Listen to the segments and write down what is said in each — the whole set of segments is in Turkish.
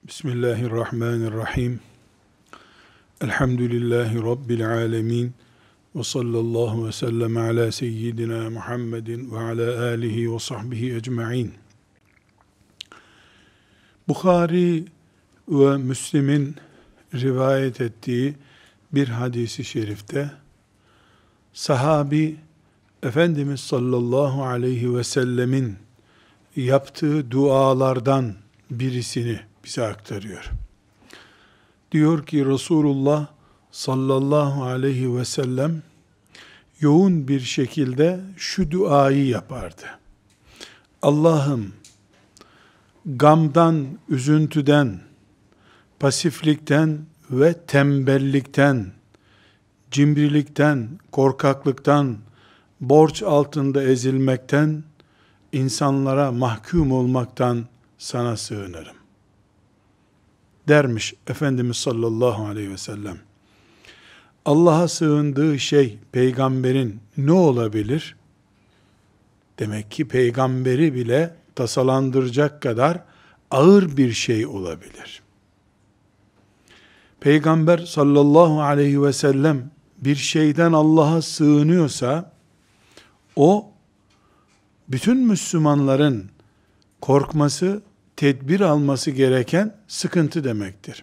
Bismillahirrahmanirrahim. Elhamdülillahi Rabbil alemin. Ve sallallahu ve sellem ala seyyidina Muhammedin ve ala alihi ve sahbihi ecma'in. Bukhari ve Müslim'in rivayet ettiği bir hadisi şerifte, sahabi Efendimiz sallallahu aleyhi ve sellemin yaptığı dualardan birisini bize aktarıyor. Diyor ki Resulullah sallallahu aleyhi ve sellem yoğun bir şekilde şu duayı yapardı. Allah'ım, gamdan, üzüntüden, pasiflikten ve tembellikten, cimrilikten, korkaklıktan, borç altında ezilmekten, insanlara mahkum olmaktan sana sığınırım. Dermiş Efendimiz sallallahu aleyhi ve sellem. Allah'a sığındığı şey peygamberin ne olabilir? Demek ki peygamberi bile tasalandıracak kadar ağır bir şey olabilir. Peygamber sallallahu aleyhi ve sellem bir şeyden Allah'a sığınıyorsa, o bütün Müslümanların korkması, tedbir alması gereken sıkıntı demektir.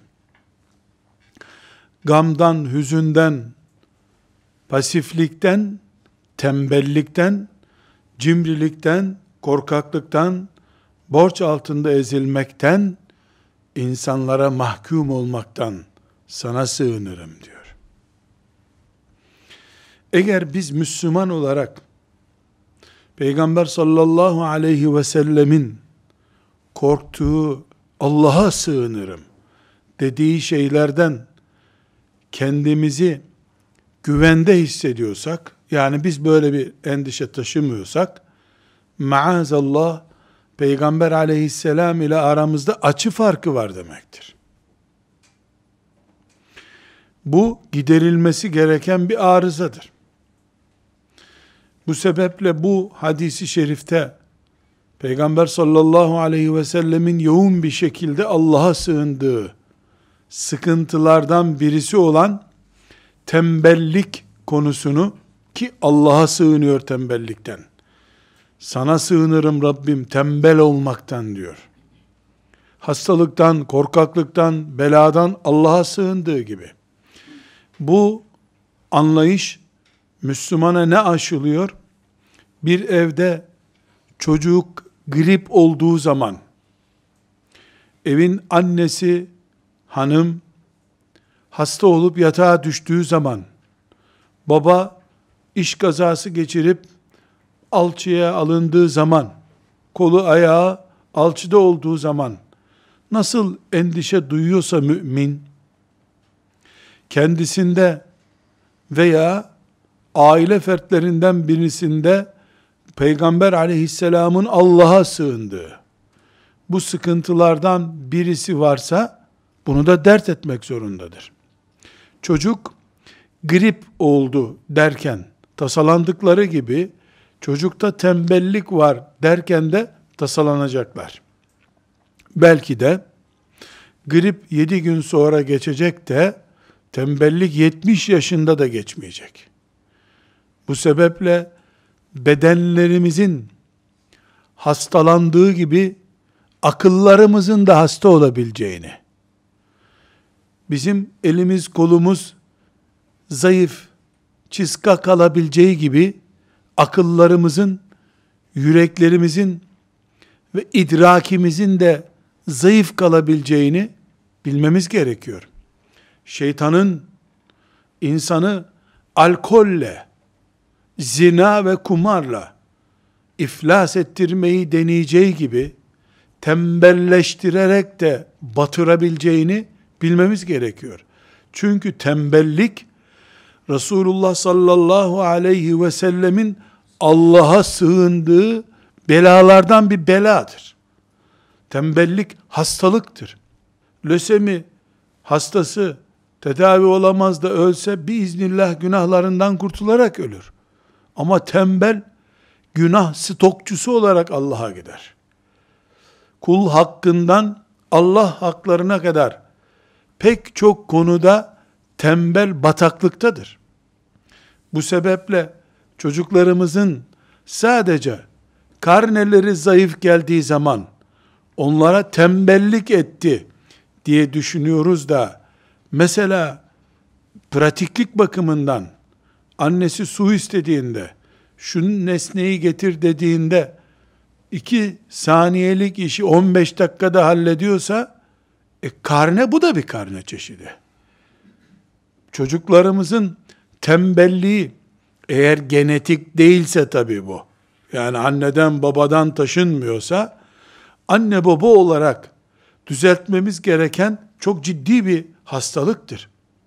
Gamdan, hüzünden, pasiflikten, tembellikten, cimrilikten, korkaklıktan, borç altında ezilmekten, insanlara mahkum olmaktan sana sığınırım diyor. Eğer biz Müslüman olarak Peygamber sallallahu aleyhi ve sellemin korktuğu, Allah'a sığınırım dediği şeylerden kendimizi güvende hissediyorsak, yani biz böyle bir endişe taşımıyorsak, maazallah Peygamber aleyhisselam ile aramızda açı farkı var demektir. Bu giderilmesi gereken bir arızadır. Bu sebeple bu hadisi şerifte Peygamber sallallahu aleyhi ve sellemin yoğun bir şekilde Allah'a sığındığı sıkıntılardan birisi olan tembellik konusunu, ki Allah'a sığınıyor tembellikten. Sana sığınırım Rabbim tembel olmaktan diyor. Hastalıktan, korkaklıktan, beladan Allah'a sığındığı gibi. Bu anlayış Müslümana ne aşılıyor? Bir evde çocuk grip olduğu zaman, evin annesi, hanım, hasta olup yatağa düştüğü zaman, baba iş kazası geçirip alçıya alındığı zaman, kolu ayağı alçıda olduğu zaman, nasıl endişe duyuyorsa mümin, kendisinde veya aile fertlerinden birisinde Peygamber aleyhisselamın Allah'a sığındığı bu sıkıntılardan birisi varsa, bunu da dert etmek zorundadır. Çocuk grip oldu derken tasalandıkları gibi, çocukta tembellik var derken de tasalanacaklar. Belki de grip 7 gün sonra geçecek de tembellik 70 yaşında da geçmeyecek. Bu sebeple bedenlerimizin hastalandığı gibi akıllarımızın da hasta olabileceğini, bizim elimiz kolumuz zayıf, çiska kalabileceği gibi akıllarımızın, yüreklerimizin ve idrakimizin de zayıf kalabileceğini bilmemiz gerekiyor. Şeytanın insanı alkolle, zina ve kumarla iflas ettirmeyi deneyeceği gibi tembelleştirerek de batırabileceğini bilmemiz gerekiyor. Çünkü tembellik Resulullah sallallahu aleyhi ve sellemin Allah'a sığındığı belalardan bir beladır. Tembellik hastalıktır. Lösemi hastası tedavi olamaz da ölse biiznillah günahlarından kurtularak ölür. Ama tembel günah stokçusu olarak Allah'a gider. Kul hakkından Allah haklarına kadar pek çok konuda tembel bataklıktadır. Bu sebeple çocuklarımızın sadece karneleri zayıf geldiği zaman onlara tembellik etti diye düşünüyoruz da, mesela pratiklik bakımından annesi su istediğinde, şunun nesneyi getir dediğinde 2 saniyelik işi 15 dakikada hallediyorsa, karne bu da bir karne çeşidi. Çocuklarımızın tembelliği, eğer genetik değilse tabii bu, yani anneden babadan taşınmıyorsa, anne baba olarak düzeltmemiz gereken çok ciddi bir hastalıktır.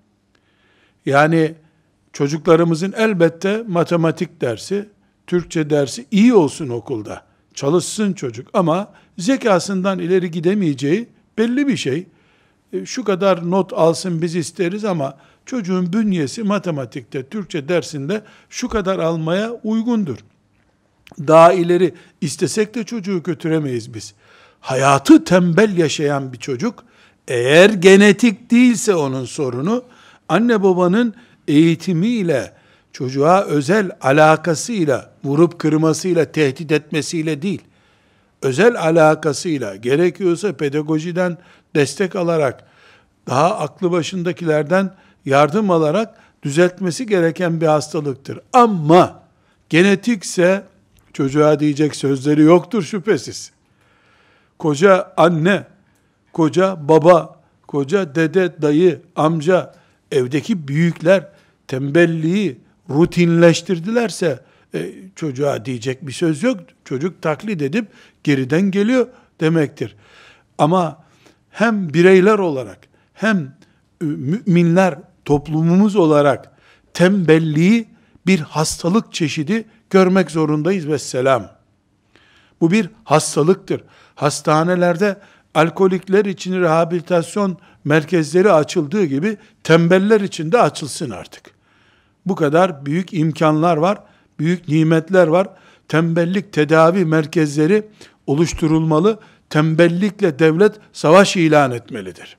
Yani çocuklarımızın elbette matematik dersi, Türkçe dersi iyi olsun okulda. Çalışsın çocuk, ama zekasından ileri gidemeyeceği belli bir şey. Şu kadar not alsın biz isteriz, ama çocuğun bünyesi matematikte, Türkçe dersinde şu kadar almaya uygundur. Daha ileri istesek de çocuğu götüremeyiz biz. Hayatı tembel yaşayan bir çocuk, eğer genetik değilse onun sorunu, anne babanın eğitimiyle, çocuğa özel alakasıyla, vurup kırmasıyla, tehdit etmesiyle değil, özel alakasıyla, gerekiyorsa pedagojiden destek alarak, daha aklı başındakilerden yardım alarak düzeltmesi gereken bir hastalıktır. Ama genetikse çocuğa diyecek sözleri yoktur şüphesiz. Koca anne, koca baba, koca dede, dayı, amca, evdeki büyükler tembelliği rutinleştirdilerse çocuğa diyecek bir söz yok. Çocuk taklit edip geriden geliyor demektir. Ama hem bireyler olarak hem müminler, toplumumuz olarak tembelliği bir hastalık çeşidi görmek zorundayız vesselam. Bu bir hastalıktır. Hastanelerde alkolikler için rehabilitasyon merkezleri açıldığı gibi tembeller için de açılsın artık. Bu kadar büyük imkanlar var, büyük nimetler var. Tembellik tedavi merkezleri oluşturulmalı. Tembellikle devlet savaş ilan etmelidir.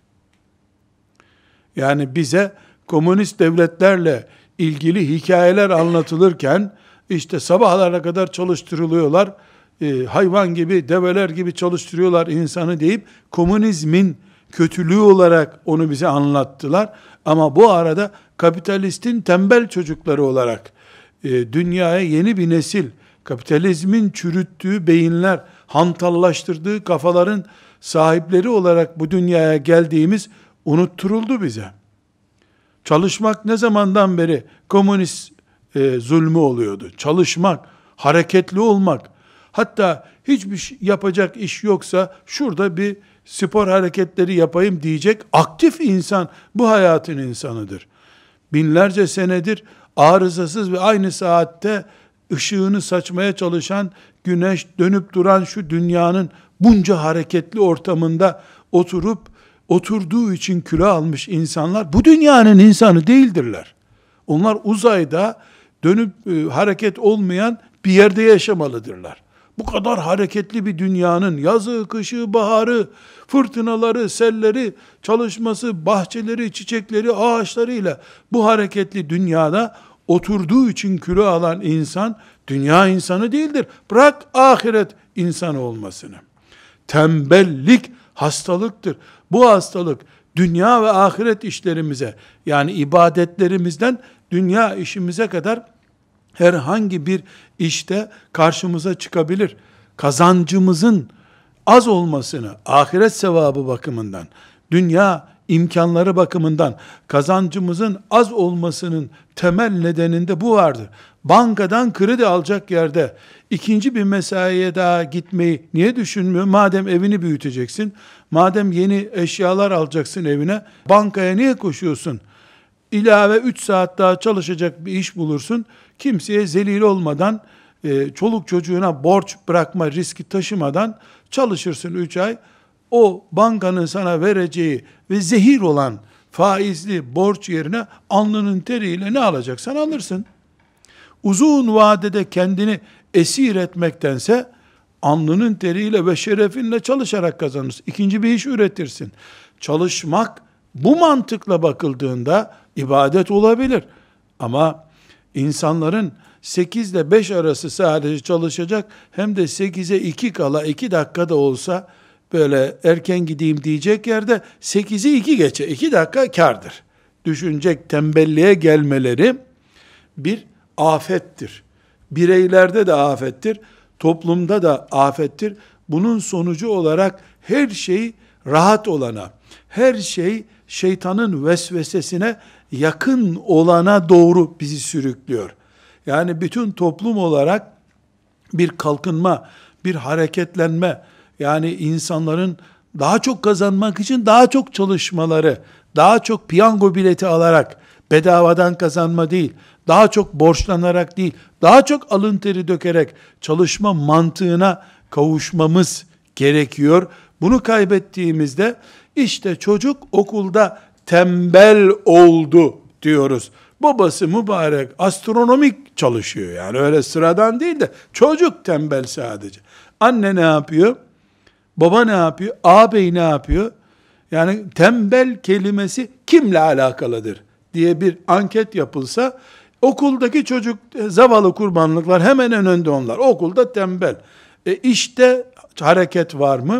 Yani bize komünist devletlerle ilgili hikayeler anlatılırken, işte sabahlara kadar çalıştırılıyorlar, hayvan gibi, develer gibi çalıştırıyorlar insanı deyip, komünizmin kötülüğü olarak onu bize anlattılar. Ama bu arada kapitalistin tembel çocukları olarak dünyaya yeni bir nesil, kapitalizmin çürüttüğü beyinler, hantallaştırdığı kafaların sahipleri olarak bu dünyaya geldiğimiz unutturuldu bize. Çalışmak ne zamandan beri komünist zulmü oluyordu? Çalışmak, hareketli olmak, hatta hiçbir yapacak iş yoksa şurada bir spor hareketleri yapayım diyecek aktif insan bu hayatın insanıdır. Binlerce senedir arızasız ve aynı saatte ışığını saçmaya çalışan, güneş dönüp duran şu dünyanın bunca hareketli ortamında oturduğu için kilo almış insanlar bu dünyanın insanı değildirler. Onlar uzayda dönüp hareket olmayan bir yerde yaşamalıdırlar. Bu kadar hareketli bir dünyanın yazı, kışı, baharı, fırtınaları, selleri, çalışması, bahçeleri, çiçekleri, ağaçlarıyla bu hareketli dünyada oturduğu için kilo alan insan dünya insanı değildir. Bırak ahiret insanı olmasını. Tembellik hastalıktır. Bu hastalık dünya ve ahiret işlerimize, yani ibadetlerimizden dünya işimize kadar herhangi bir işte karşımıza çıkabilir. Kazancımızın az olmasını, ahiret sevabı bakımından, dünya imkanları bakımından kazancımızın az olmasının temel nedeninde bu vardır. Bankadan kredi alacak yerde ikinci bir mesaiye daha gitmeyi niye düşünmüyor? Madem evini büyüteceksin, madem yeni eşyalar alacaksın evine, bankaya niye koşuyorsun? İlave 3 saat daha çalışacak bir iş bulursun. Kimseye zelil olmadan, çoluk çocuğuna borç bırakma riski taşımadan çalışırsın 3 ay. O bankanın sana vereceği ve zehir olan faizli borç yerine alnının teriyle ne alacaksan alırsın. Uzun vadede kendini esir etmektense alnının teriyle ve şerefinle çalışarak kazanırsın. İkinci bir iş üretirsin. Çalışmak bu mantıkla bakıldığında ibadet olabilir. Ama insanların 8 ile 5 arası sadece çalışacak, hem de 8'e 2 kala 2 dakikada olsa böyle erken gideyim diyecek yerde 8'i 2 geçe 2 dakika kârdır düşünecek tembelliğe gelmeleri bir afettir. Bireylerde de afettir, toplumda da afettir. Bunun sonucu olarak her şey rahat olana, her şey şeytanın vesvesesine yakın olana doğru bizi sürüklüyor. Yani bütün toplum olarak bir kalkınma, bir hareketlenme, yani insanların daha çok kazanmak için daha çok çalışmaları, daha çok piyango bileti alarak, bedavadan kazanma değil, daha çok borçlanarak değil, daha çok alın teri dökerek çalışma mantığına kavuşmamız gerekiyor. Bunu kaybettiğimizde işte çocuk okulda tembel oldu diyoruz. Babası mübarek astronomik çalışıyor, yani öyle sıradan değil de çocuk tembel sadece. Anne ne yapıyor? Baba ne yapıyor? Ağabey ne yapıyor? Yani tembel kelimesi kimle alakalıdır diye bir anket yapılsa, okuldaki çocuk zavallı kurbanlıklar hemen en önde onlar. Okulda tembel. İşte hareket var mı?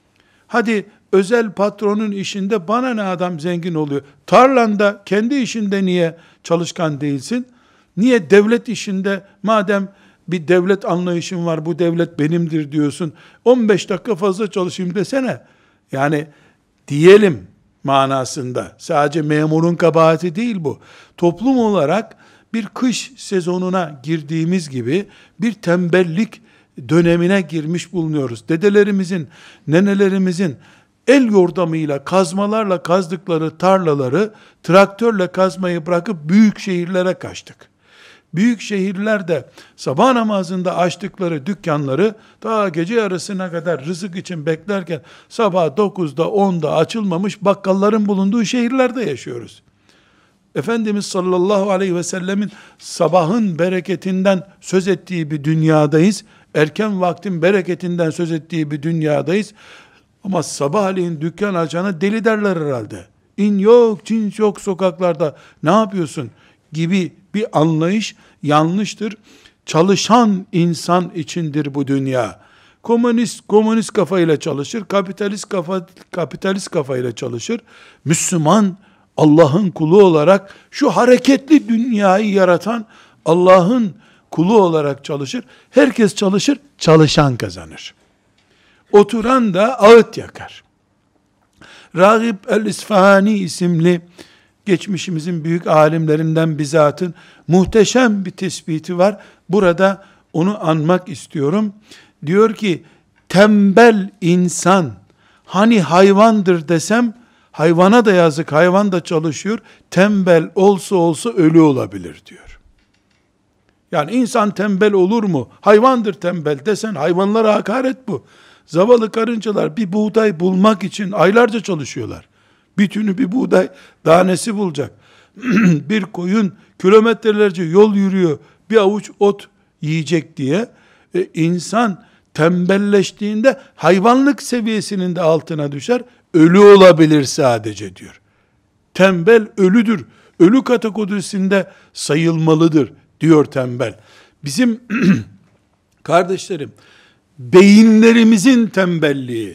Hadi özel patronun işinde bana ne, adam zengin oluyor. Tarlanda, kendi işinde niye çalışkan değilsin? Niye devlet işinde, madem bir devlet anlayışın var, bu devlet benimdir diyorsun, 15 dakika fazla çalışayım desene. Yani diyelim manasında. Sadece memurun kabahati değil bu. Toplum olarak bir kış sezonuna girdiğimiz gibi bir tembellik dönemine girmiş bulunuyoruz. Dedelerimizin, nenelerimizin el yordamıyla, kazmalarla kazdıkları tarlaları traktörle kazmayı bırakıp büyük şehirlere kaçtık. Büyük şehirlerde sabah namazında açtıkları dükkanları daha gece yarısına kadar rızık için beklerken sabah 9'da 10'da açılmamış bakkalların bulunduğu şehirlerde yaşıyoruz. Efendimiz sallallahu aleyhi ve sellemin sabahın bereketinden söz ettiği bir dünyadayız. Erken vaktin bereketinden söz ettiği bir dünyadayız. Ama sabahleyin dükkan açana deli derler herhalde. İn yok, cins yok sokaklarda, ne yapıyorsun gibi bir anlayış yanlıştır. Çalışan insan içindir bu dünya. Komünist kafayla çalışır, kapitalist kafayla çalışır. Müslüman, Allah'ın kulu olarak şu hareketli dünyayı yaratan Allah'ın kulu olarak çalışır. Herkes çalışır, çalışan kazanır. Oturan da ağıt yakar. Ragib el-İsfahani isimli geçmişimizin büyük alimlerinden bir zatın muhteşem bir tespiti var. Burada onu anmak istiyorum. Diyor ki, tembel insan hani hayvandır desem, hayvana da yazık, hayvan da çalışıyor, tembel olsa ölü olabilir diyor. Yani insan tembel olur mu? Hayvandır tembel desen, hayvanlara hakaret bu. Zavallı karıncalar bir buğday bulmak için aylarca çalışıyorlar. Bütünü bir buğday tanesi bulacak. Bir koyun kilometrelerce yol yürüyor, bir avuç ot yiyecek diye. İnsan tembelleştiğinde hayvanlık seviyesinin de altına düşer, ölü olabilir sadece diyor. Tembel ölüdür, ölü kategorisinde sayılmalıdır diyor tembel. Bizim kardeşlerim, beyinlerimizin tembelliği,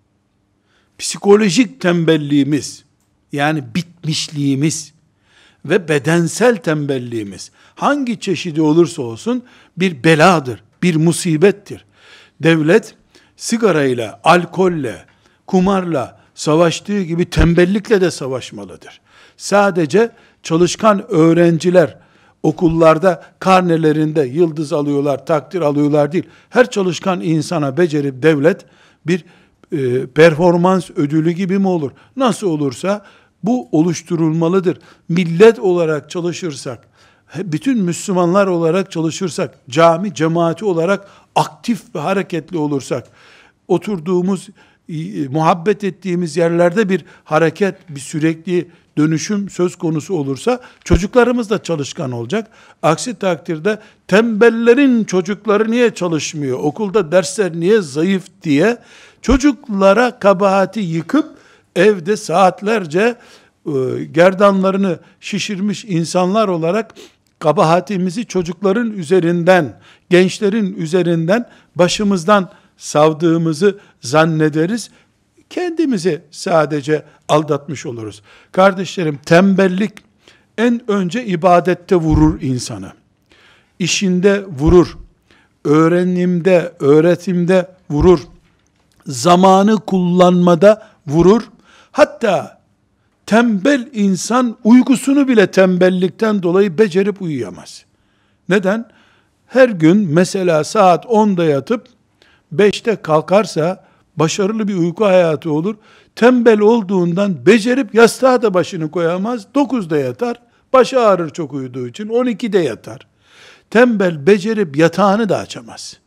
psikolojik tembelliğimiz, yani bitmişliğimiz ve bedensel tembelliğimiz, hangi çeşidi olursa olsun bir beladır, bir musibettir. Devlet sigarayla, alkolle, kumarla savaştığı gibi tembellikle de savaşmalıdır. Sadece çalışkan öğrenciler okullarda karnelerinde yıldız alıyorlar, takdir alıyorlar değil. Her çalışkan insana becerip devlet bir performans ödülü gibi mi olur? Nasıl olursa bu oluşturulmalıdır. Millet olarak çalışırsak, bütün Müslümanlar olarak çalışırsak, cami cemaati olarak aktif ve hareketli olursak, oturduğumuz, muhabbet ettiğimiz yerlerde bir hareket, bir sürekli dönüşüm söz konusu olursa çocuklarımız da çalışkan olacak. Aksi takdirde tembellerin çocukları niye çalışmıyor, okulda dersler niye zayıf diye çocuklara kabahati yıkıp evde saatlerce gerdanlarını şişirmiş insanlar olarak kabahatimizi çocukların üzerinden, gençlerin üzerinden başımızdan savdığımızı zannederiz. Kendimizi sadece aldatmış oluruz. Kardeşlerim, tembellik en önce ibadette vurur insanı. İşinde vurur. Öğrenimde, öğretimde vurur. Zamanı kullanmada vurur. Hatta tembel insan uykusunu bile tembellikten dolayı becerip uyuyamaz. Neden? Her gün mesela saat 10'da yatıp 5'te kalkarsa başarılı bir uyku hayatı olur. Tembel olduğundan becerip yastığa da başını koyamaz. 9'da yatar. Başı ağrır çok uyuduğu için. 12'de yatar. Tembel becerip yatağını da açamaz.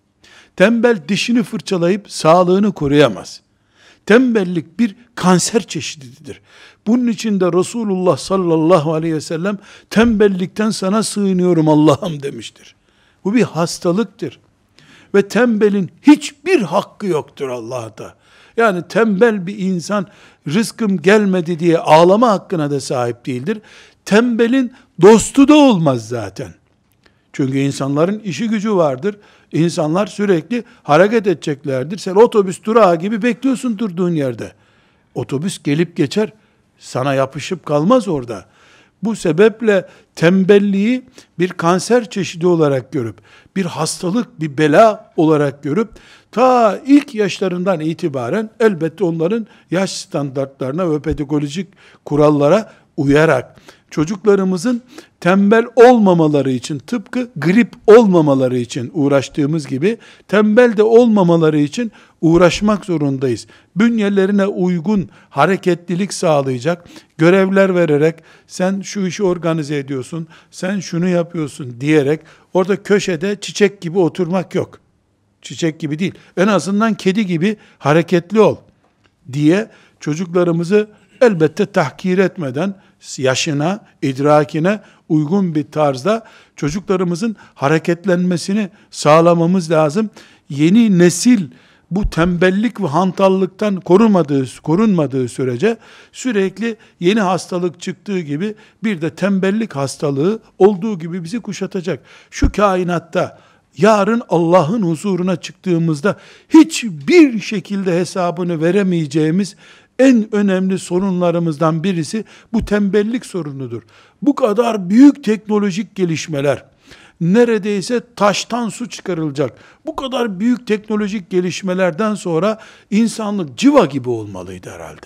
Tembel dişini fırçalayıp sağlığını koruyamaz. Tembellik bir kanser çeşididir. Bunun için de Resulullah sallallahu aleyhi ve sellem tembellikten sana sığınıyorum Allah'ım demiştir. Bu bir hastalıktır. Ve tembelin hiçbir hakkı yoktur Allah'ta. Yani tembel bir insan rızkım gelmedi diye ağlama hakkına da sahip değildir. Tembelin dostu da olmaz zaten. Çünkü insanların işi gücü vardır. İnsanlar sürekli hareket edeceklerdir. Sen otobüs durağı gibi bekliyorsun durduğun yerde. Otobüs gelip geçer. Sana yapışıp kalmaz orada. Bu sebeple tembelliği bir kanser çeşidi olarak görüp, bir hastalık, bir bela olarak görüp, ta ilk yaşlarından itibaren elbette onların yaş standartlarına ve pedagojik kurallara uyarak, çocuklarımızın tembel olmamaları için, tıpkı grip olmamaları için uğraştığımız gibi, tembel de olmamaları için uğraşmak zorundayız. Bünyelerine uygun hareketlilik sağlayacak görevler vererek, sen şu işi organize ediyorsun, sen şunu yapıyorsun diyerek, orada köşede çiçek gibi oturmak yok. Çiçek gibi değil, en azından kedi gibi hareketli ol diye çocuklarımızı elbette tahkir etmeden, yaşına, idrakine uygun bir tarzda çocuklarımızın hareketlenmesini sağlamamız lazım. Yeni nesil bu tembellik ve hantallıktan korunmadığı sürece sürekli yeni hastalık çıktığı gibi bir de tembellik hastalığı olduğu gibi bizi kuşatacak. Şu kainatta yarın Allah'ın huzuruna çıktığımızda hiçbir şekilde hesabını veremeyeceğimiz en önemli sorunlarımızdan birisi bu tembellik sorunudur. Bu kadar büyük teknolojik gelişmeler, neredeyse taştan su çıkarılacak, bu kadar büyük teknolojik gelişmelerden sonra insanlık civa gibi olmalıydı herhalde.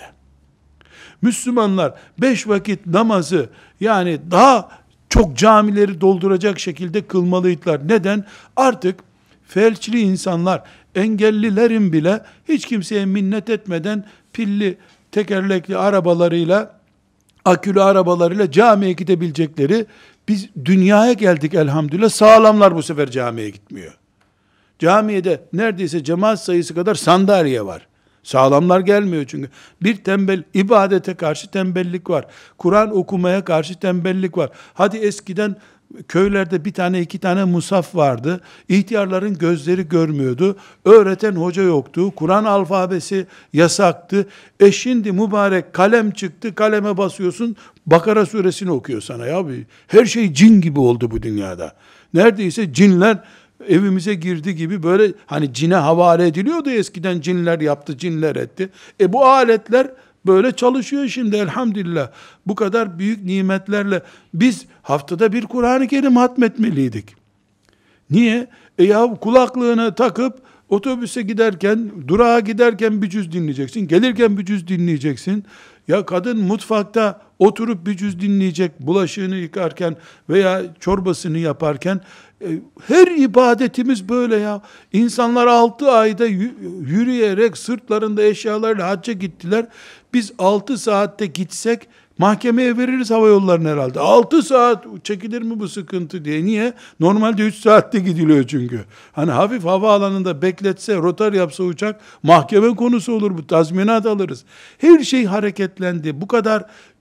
Müslümanlar 5 vakit namazı, yani daha çok camileri dolduracak şekilde kılmalıydılar. Neden? Artık felçli insanlar, engellilerin bile hiç kimseye minnet etmeden pilli, tekerlekli arabalarıyla, akülü arabalarıyla camiye gidebilecekleri, biz dünyaya geldik elhamdülillah, sağlamlar bu sefer camiye gitmiyor. Camiye de neredeyse cemaat sayısı kadar sandalye var. Sağlamlar gelmiyor çünkü. Bir tembel, ibadete karşı tembellik var. Kur'an okumaya karşı tembellik var. Hadi eskiden köylerde bir tane iki tane musaf vardı. İhtiyarların gözleri görmüyordu. Öğreten hoca yoktu. Kur'an alfabesi yasaktı. Şimdi mübarek kalem çıktı. Kaleme basıyorsun. Bakara suresini okuyor sana ya. Her şey cin gibi oldu bu dünyada. Neredeyse cinler evimize girdi gibi, böyle hani cine havale ediliyordu eskiden, cinler yaptı, cinler etti. Bu aletler böyle çalışıyor şimdi elhamdülillah. Bu kadar büyük nimetlerle biz haftada bir Kur'an-ı Kerim hatmetmeliydik. Niye? Ya kulaklığını takıp otobüse giderken, durağa giderken bir cüz dinleyeceksin, gelirken bir cüz dinleyeceksin. Ya kadın mutfakta oturup bir cüz dinleyecek, bulaşığını yıkarken veya çorbasını yaparken. Her ibadetimiz böyle ya. İnsanlar 6 ayda yürüyerek sırtlarında eşyalarla hacca gittiler. Biz 6 saatte gitsek mahkemeye veririz hava yollarına herhalde. 6 saat çekilir mi bu sıkıntı diye. Niye? Normalde 3 saatte gidiliyor çünkü. Hani hafif havaalanında bekletse, rotar yapsa uçak, mahkeme konusu olur bu. Tazminat alırız. Her şey hareketlendi. Bu kadar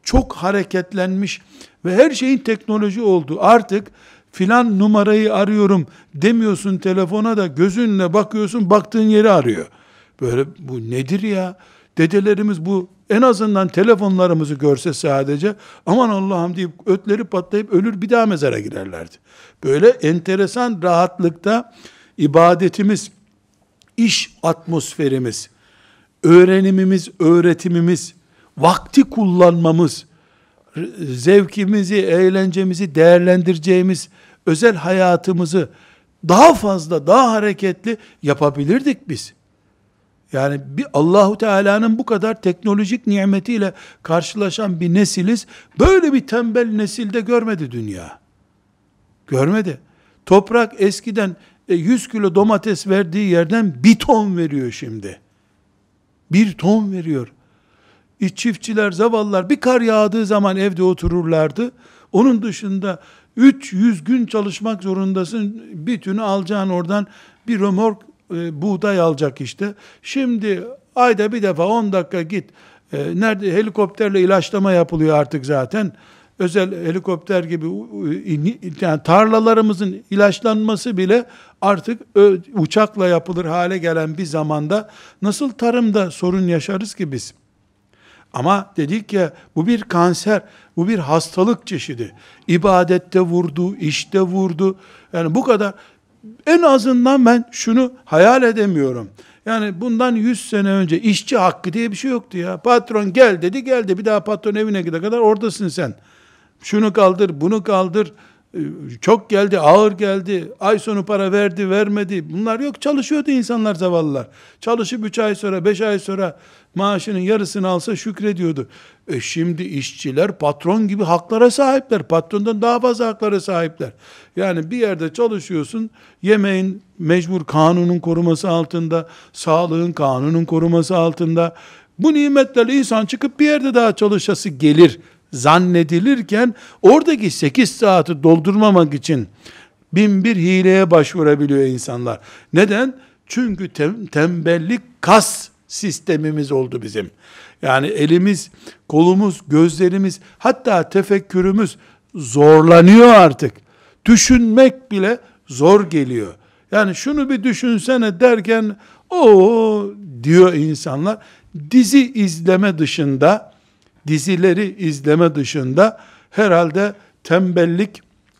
çok hareketlenmiş ve her şeyin teknoloji oldu. Artık filan numarayı arıyorum demiyorsun telefona da, gözünle bakıyorsun, baktığın yeri arıyor. Böyle, bu nedir ya? Dedelerimiz bu, en azından telefonlarımızı görse sadece aman Allah'ım deyip ötleri patlayıp ölür, bir daha mezara girerlerdi. Böyle enteresan rahatlıkta ibadetimiz, iş atmosferimiz, öğrenimimiz, öğretimimiz, vakti kullanmamız, zevkimizi, eğlencemizi değerlendireceğimiz özel hayatımızı daha fazla, daha hareketli yapabilirdik biz. Yani bir Allahu Teala'nın bu kadar teknolojik nimetiyle karşılaşan bir nesiliz. Böyle bir tembel nesilde görmedi dünya. Görmedi. Toprak eskiden 100 kilo domates verdiği yerden 1 ton veriyor şimdi. 1 ton veriyor. Çiftçiler, zavallılar bir kar yağdığı zaman evde otururlardı. Onun dışında 300 gün çalışmak zorundasın. Bir tünü alacaksın oradan, bir römork buğday alacak işte. Şimdi ayda bir defa 10 dakika git. Nerede helikopterle ilaçlama yapılıyor artık zaten. Özel helikopter gibi, yani tarlalarımızın ilaçlanması bile artık uçakla yapılır hale gelen bir zamanda nasıl tarımda sorun yaşarız ki biz? Ama dedik ya, bu bir kanser, bu bir hastalık çeşidi. İbadette vurdu, işte vurdu. Yani bu kadar. En azından ben şunu hayal edemiyorum. Yani bundan 100 sene önce işçi hakkı diye bir şey yoktu ya. Patron gel dedi, geldi. Bir daha patron evine gidene kadar oradasın sen. Şunu kaldır, bunu kaldır. Çok geldi, ağır geldi. Ay sonu para verdi, vermedi. Bunlar yok. Çalışıyordu insanlar, zavallılar. Çalışıp 3 ay sonra, 5 ay sonra maaşının yarısını alsa şükrediyordu. Şimdi işçiler patron gibi haklara sahipler. Patrondan daha fazla haklara sahipler. Yani bir yerde çalışıyorsun, yemeğin mecbur kanunun koruması altında, sağlığın kanunun koruması altında. Bu nimetlerle insan çıkıp bir yerde daha çalışası gelir zannedilirken, oradaki 8 saati doldurmamak için bin bir hileye başvurabiliyor insanlar. Neden? Çünkü tembellik kas sistemimiz oldu bizim. Yani elimiz, kolumuz, gözlerimiz, hatta tefekkürümüz zorlanıyor artık. Düşünmek bile zor geliyor. Yani şunu bir düşünsene derken o diyor insanlar. Dizi izleme dışında, dizileri izleme dışında herhalde tembellik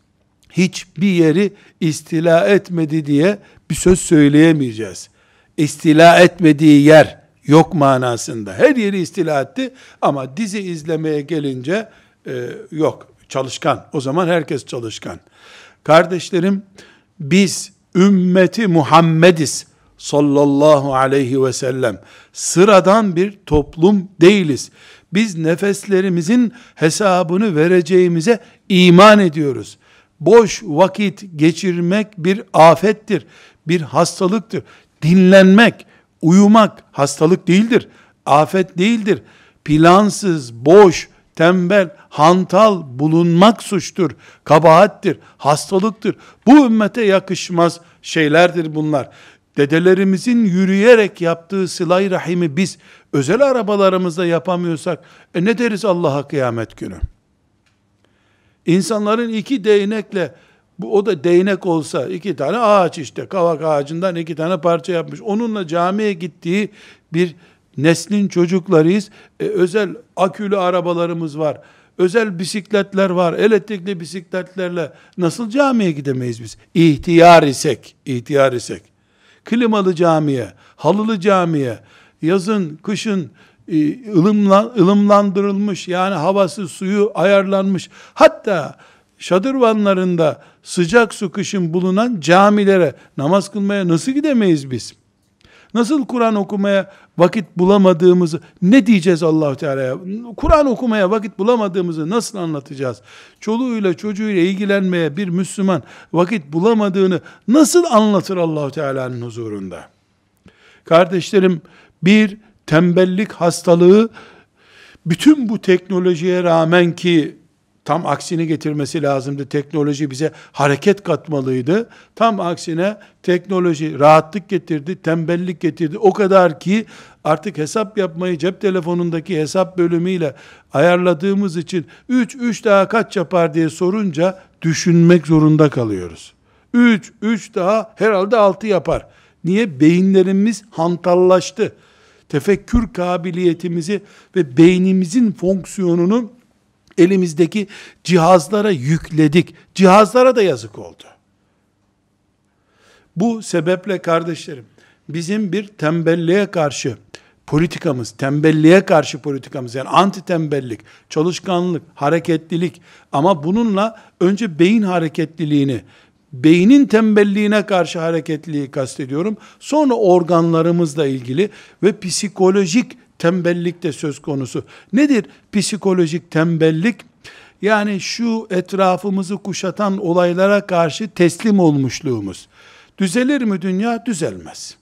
hiçbir yeri istila etmedi diye bir söz söyleyemeyeceğiz. İstila etmediği yer yok manasında. Her yeri istila etti ama dizi izlemeye gelince yok, çalışkan. O zaman herkes çalışkan. Kardeşlerim, biz ümmeti Muhammediz sallallahu aleyhi ve sellem. Sıradan bir toplum değiliz. Biz nefeslerimizin hesabını vereceğimize iman ediyoruz. Boş vakit geçirmek bir afettir, bir hastalıktır. Dinlenmek, uyumak hastalık değildir, afet değildir. Plansız, boş, tembel, hantal bulunmak suçtur, kabahattir, hastalıktır. Bu ümmete yakışmaz şeylerdir bunlar. Dedelerimizin yürüyerek yaptığı sıla-i rahimi biz özel arabalarımızda yapamıyorsak, ne deriz Allah'a kıyamet günü? İnsanların 2 değnekle, o da değnek olsa 2 tane ağaç işte, kavak ağacından 2 tane parça yapmış, onunla camiye gittiği bir neslin çocuklarıyız. Özel akülü arabalarımız var, özel bisikletler var, elektrikli bisikletlerle nasıl camiye gidemeyiz biz? İhtiyar isek. Klimalı camiye, halılı camiye, yazın, kışın ılımlandırılmış, yani havası, suyu ayarlanmış, hatta şadırvanlarında sıcak su kışın bulunan camilere namaz kılmaya nasıl gidemeyiz biz? Nasıl Kur'an okumaya vakit bulamadığımızı ne diyeceğiz Allah-u Teala'ya? Kur'an okumaya vakit bulamadığımızı nasıl anlatacağız? Çoluğuyla çocuğuyla ilgilenmeye bir Müslüman vakit bulamadığını nasıl anlatır Allah-u Teala'nın huzurunda? Kardeşlerim, bir tembellik hastalığı, bütün bu teknolojiye rağmen ki tam aksini getirmesi lazımdı. Teknoloji bize hareket katmalıydı. Tam aksine teknoloji rahatlık getirdi, tembellik getirdi. O kadar ki artık hesap yapmayı cep telefonundaki hesap bölümüyle ayarladığımız için 3 daha kaç yapar diye sorunca düşünmek zorunda kalıyoruz. 3 daha herhalde 6 yapar. Niye? Beyinlerimiz hantallaştı. Tefekkür kabiliyetimizi ve beynimizin fonksiyonunu elimizdeki cihazlara yükledik. Cihazlara da yazık oldu. Bu sebeple kardeşlerim, bizim bir tembelliğe karşı politikamız, tembelliğe karşı politikamız, yani anti tembellik, çalışkanlık, hareketlilik, ama bununla önce beyin hareketliliğini, beynin tembelliğine karşı hareketliliği kastediyorum. Sonra organlarımızla ilgili ve psikolojik tembellik de söz konusu. Nedir psikolojik tembellik? Yani şu etrafımızı kuşatan olaylara karşı teslim olmuşluğumuz. Düzelir mi dünya? Düzelmez.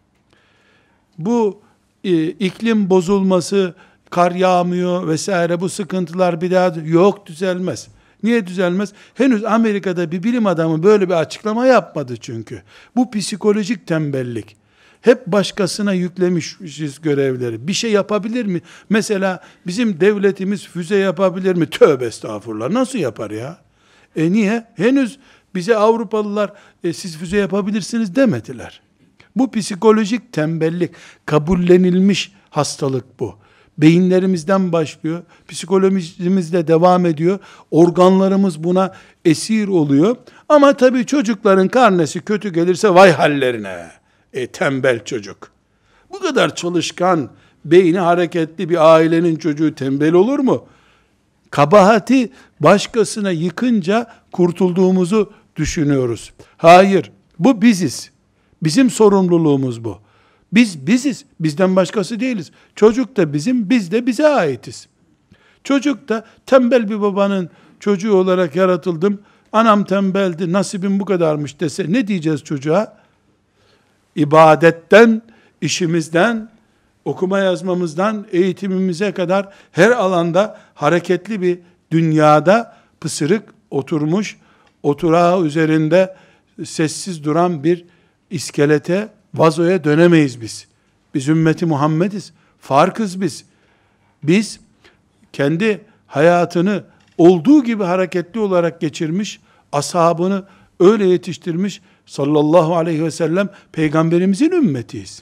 Bu iklim bozulması, kar yağmıyor vesaire, bu sıkıntılar bir daha yok, düzelmez. Niye düzelmez? Henüz Amerika'da bir bilim adamı böyle bir açıklama yapmadı çünkü. Bu psikolojik tembellik. Hep başkasına yüklemişiz görevleri. Bir şey yapabilir mi? Mesela bizim devletimiz füze yapabilir mi? Tövbe estağfurullah. Nasıl yapar ya? Niye? Henüz bize Avrupalılar siz füze yapabilirsiniz demediler. Bu psikolojik tembellik, kabullenilmiş hastalık bu. Beyinlerimizden başlıyor, psikolojimizle devam ediyor, organlarımız buna esir oluyor. Ama tabii çocukların karnesi kötü gelirse vay hallerine. Tembel çocuk. Bu kadar çalışkan, beyni hareketli bir ailenin çocuğu tembel olur mu? Kabahati başkasına yıkınca kurtulduğumuzu düşünüyoruz. Hayır, bu biziz. Bizim sorumluluğumuz bu. Biz biziz. Bizden başkası değiliz. Çocuk da bizim, biz de bize aitiz. Çocuk da tembel bir babanın çocuğu olarak yaratıldım. Anam tembeldi, nasibim bu kadarmış dese ne diyeceğiz çocuğa? İbadetten, işimizden, okuma yazmamızdan, eğitimimize kadar her alanda hareketli bir dünyada pısırık oturmuş, oturağı üzerinde sessiz duran bir iskelete, vazoya dönemeyiz biz. Biz ümmeti Muhammediz. Farkız biz. Biz kendi hayatını olduğu gibi hareketli olarak geçirmiş, ashabını öyle yetiştirmiş sallallahu aleyhi ve sellem peygamberimizin ümmetiyiz.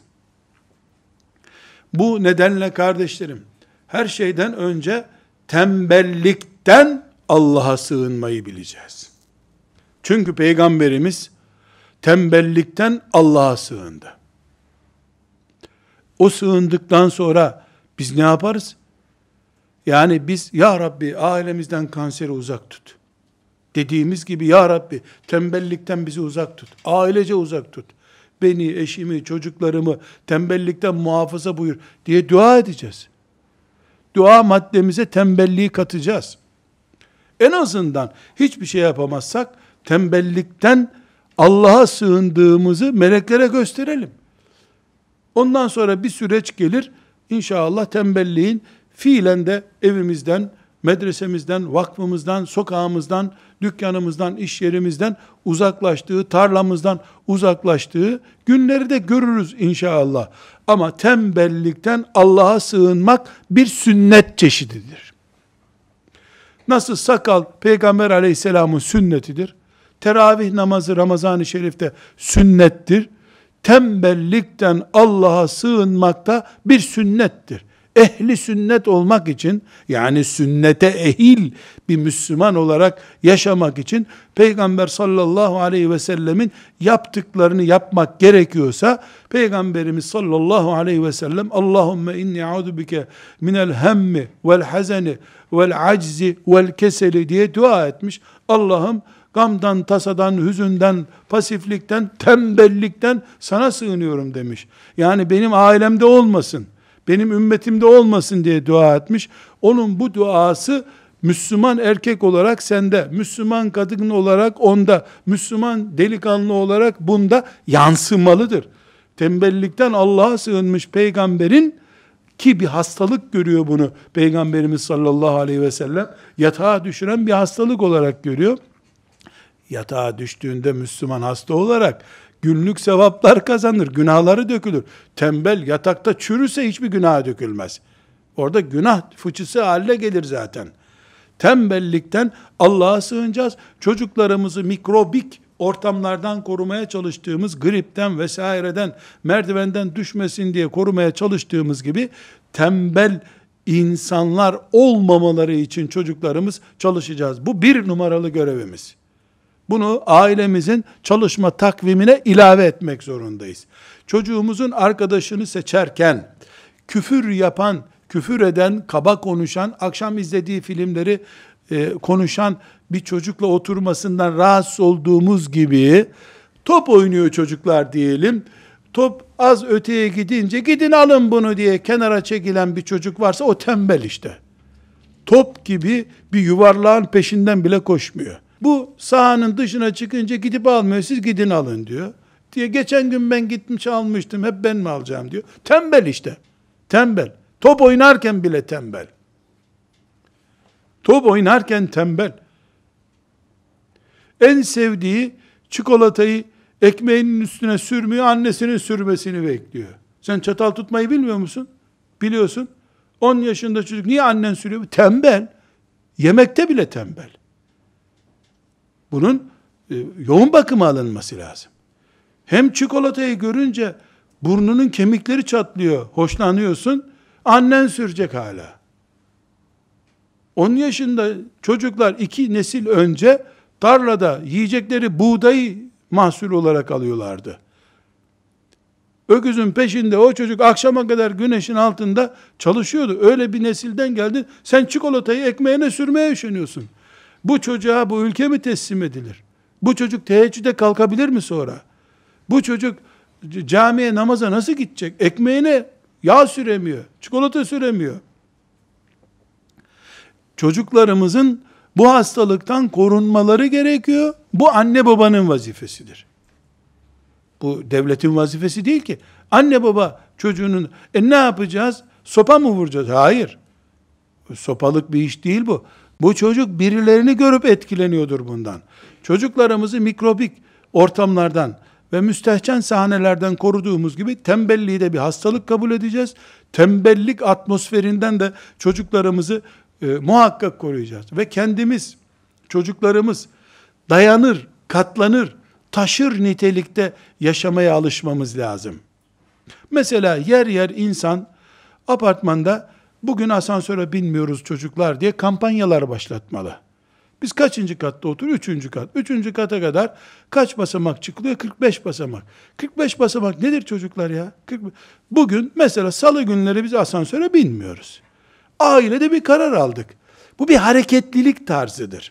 Bu nedenle kardeşlerim, her şeyden önce tembellikten Allah'a sığınmayı bileceğiz. Çünkü peygamberimiz tembellikten Allah'a sığındı. O sığındıktan sonra biz ne yaparız? Yani biz ya Rabbi ailemizden kanseri uzak tut. Dediğimiz gibi ya Rabbi tembellikten bizi uzak tut. Ailece uzak tut. Beni, eşimi, çocuklarımı tembellikten muhafaza buyur diye dua edeceğiz. Dua maddemize tembelliği katacağız. En azından hiçbir şey yapamazsak tembellikten Allah'a sığındığımızı meleklere gösterelim. Ondan sonra bir süreç gelir. İnşallah tembelliğin fiilen de evimizden, medresemizden, vakfımızdan, sokağımızdan, dükkanımızdan, iş yerimizden uzaklaştığı, tarlamızdan uzaklaştığı günleri de görürüz inşallah. Ama tembellikten Allah'a sığınmak bir sünnet çeşididir. Nasıl sakal Peygamber aleyhisselamın sünnetidir. Teravih namazı Ramazan-ı Şerif'te sünnettir. Tembellikten Allah'a sığınmak da bir sünnettir. Ehli sünnet olmak için, yani sünnete ehil bir Müslüman olarak yaşamak için Peygamber sallallahu aleyhi ve sellemin yaptıklarını yapmak gerekiyorsa, Peygamberimiz sallallahu aleyhi ve sellem Allahümme inni a'udu bike minel hemmi vel hazeni vel aczi vel keseli diye dua etmiş. Allah'ım gamdan, tasadan, hüzünden, pasiflikten, tembellikten sana sığınıyorum demiş. Yani benim ailemde olmasın, benim ümmetimde olmasın diye dua etmiş. Onun bu duası Müslüman erkek olarak sende, Müslüman kadın olarak onda, Müslüman delikanlı olarak bunda yansımalıdır. Tembellikten Allah'a sığınmış peygamberin, ki bir hastalık görüyor bunu Peygamberimiz sallallahu aleyhi ve sellem, yatağa düşüren bir hastalık olarak görüyor. Yatağa düştüğünde Müslüman hasta olarak Günlük sevaplar kazanır, günahları dökülür. Tembel yatakta çürüse hiçbir günah dökülmez. Orada günah fıçısı haline gelir zaten. Tembellikten Allah'a sığınacağız. Çocuklarımızı mikrobik ortamlardan korumaya çalıştığımız, gripten vesaireden, merdivenden düşmesin diye korumaya çalıştığımız gibi, tembel insanlar olmamaları için çocuklarımız çalışacağız. Bu bir numaralı görevimiz. Bunu ailemizin çalışma takvimine ilave etmek zorundayız. Çocuğumuzun arkadaşını seçerken, küfür yapan, küfür eden, kaba konuşan, akşam izlediği filmleri konuşan bir çocukla oturmasından rahatsız olduğumuz gibi, top oynuyor çocuklar diyelim, top az öteye gidince gidin alın bunu diye kenara çekilen bir çocuk varsa o tembel işte. Top gibi bir yuvarlağın peşinden bile koşmuyor. Bu sahanın dışına çıkınca gidip almıyor, siz gidin alın diyor. Diye geçen gün ben gitmiş almıştım, hep ben mi alacağım diyor. Tembel işte. Tembel. Top oynarken bile tembel. Top oynarken tembel. En sevdiği çikolatayı ekmeğinin üstüne sürmüyor, annesinin sürmesini bekliyor. Sen çatal tutmayı bilmiyor musun? Biliyorsun. 10 yaşında çocuk niye annen sürüyor? Tembel. Yemekte bile tembel. Bunun yoğun bakıma alınması lazım. Hem çikolatayı görünce burnunun kemikleri çatlıyor, hoşlanıyorsun, annen sürecek hala. 10 yaşında çocuklar 2 nesil önce tarlada yiyecekleri buğdayı mahsul olarak alıyorlardı. Öküzün peşinde o çocuk akşama kadar güneşin altında çalışıyordu. Öyle bir nesilden geldin, sen çikolatayı ekmeğine sürmeye üşeniyorsun. Bu çocuğa bu ülke mi teslim edilir? Bu çocuk teheccüde kalkabilir mi sonra? Bu çocuk camiye, namaza nasıl gidecek? Ekmeğine yağ süremiyor, çikolata süremiyor. Çocuklarımızın bu hastalıktan korunmaları gerekiyor. Bu anne babanın vazifesidir. Bu devletin vazifesi değil ki. Anne baba çocuğunun, ne yapacağız? Sopa mı vuracağız? Hayır. Sopalık bir iş değil bu. Bu çocuk birilerini görüp etkileniyordur bundan. Çocuklarımızı mikrobik ortamlardan ve müstehcen sahnelerden koruduğumuz gibi tembelliği de bir hastalık kabul edeceğiz. Tembellik atmosferinden de çocuklarımızı muhakkak koruyacağız. Ve kendimiz, çocuklarımız dayanır, katlanır, taşır nitelikte yaşamaya alışmamız lazım. Mesela yer yer insan apartmanda bugün asansöre binmiyoruz çocuklar diye kampanyalar başlatmalı. Biz kaçıncı katta oturuyoruz? 3. kat. 3. kata kadar kaç basamak çıkılıyor? 45 basamak. 45 basamak nedir çocuklar ya? Bugün mesela salı günleri biz asansöre binmiyoruz. Ailede bir karar aldık. Bu bir hareketlilik tarzıdır.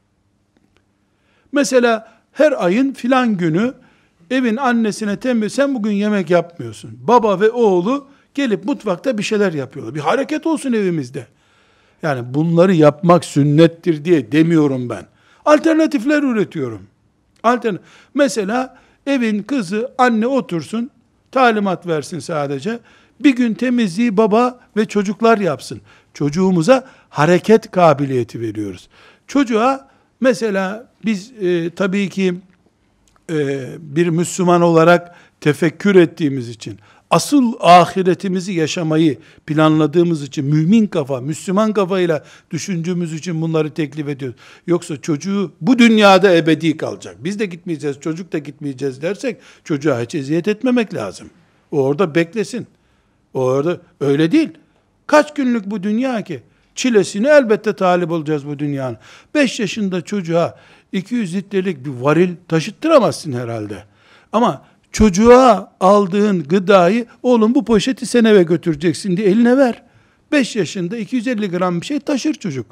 Mesela her ayın filan günü evin annesine tembih, sen bugün yemek yapmıyorsun. Baba ve oğlu gelip mutfakta bir şeyler yapıyorlar. Bir hareket olsun evimizde. Yani bunları yapmak sünnettir diye demiyorum ben. Alternatifler üretiyorum. Mesela evin kızı, anne otursun, talimat versin sadece. Bir gün temizliği baba ve çocuklar yapsın. Çocuğumuza hareket kabiliyeti veriyoruz. Çocuğa mesela biz tabii ki bir Müslüman olarak tefekkür ettiğimiz için, asıl ahiretimizi yaşamayı planladığımız için, mümin kafa, Müslüman kafayla düşündüğümüz için bunları teklif ediyoruz. Yoksa çocuğu bu dünyada ebedi kalacak, biz de gitmeyeceğiz, çocuk da gitmeyeceğiz dersek, çocuğa hiç eziyet etmemek lazım. O orada beklesin. O orada öyle değil. Kaç günlük bu dünya ki? Çilesini elbette talip olacağız bu dünyanın. 5 yaşında çocuğa 200 litrelik bir varil taşıttıramazsın herhalde. Ama çocuğa aldığın gıdayı, oğlum bu poşeti sen eve götüreceksin diye eline ver. 5 yaşında 250 gram bir şey taşır çocuk.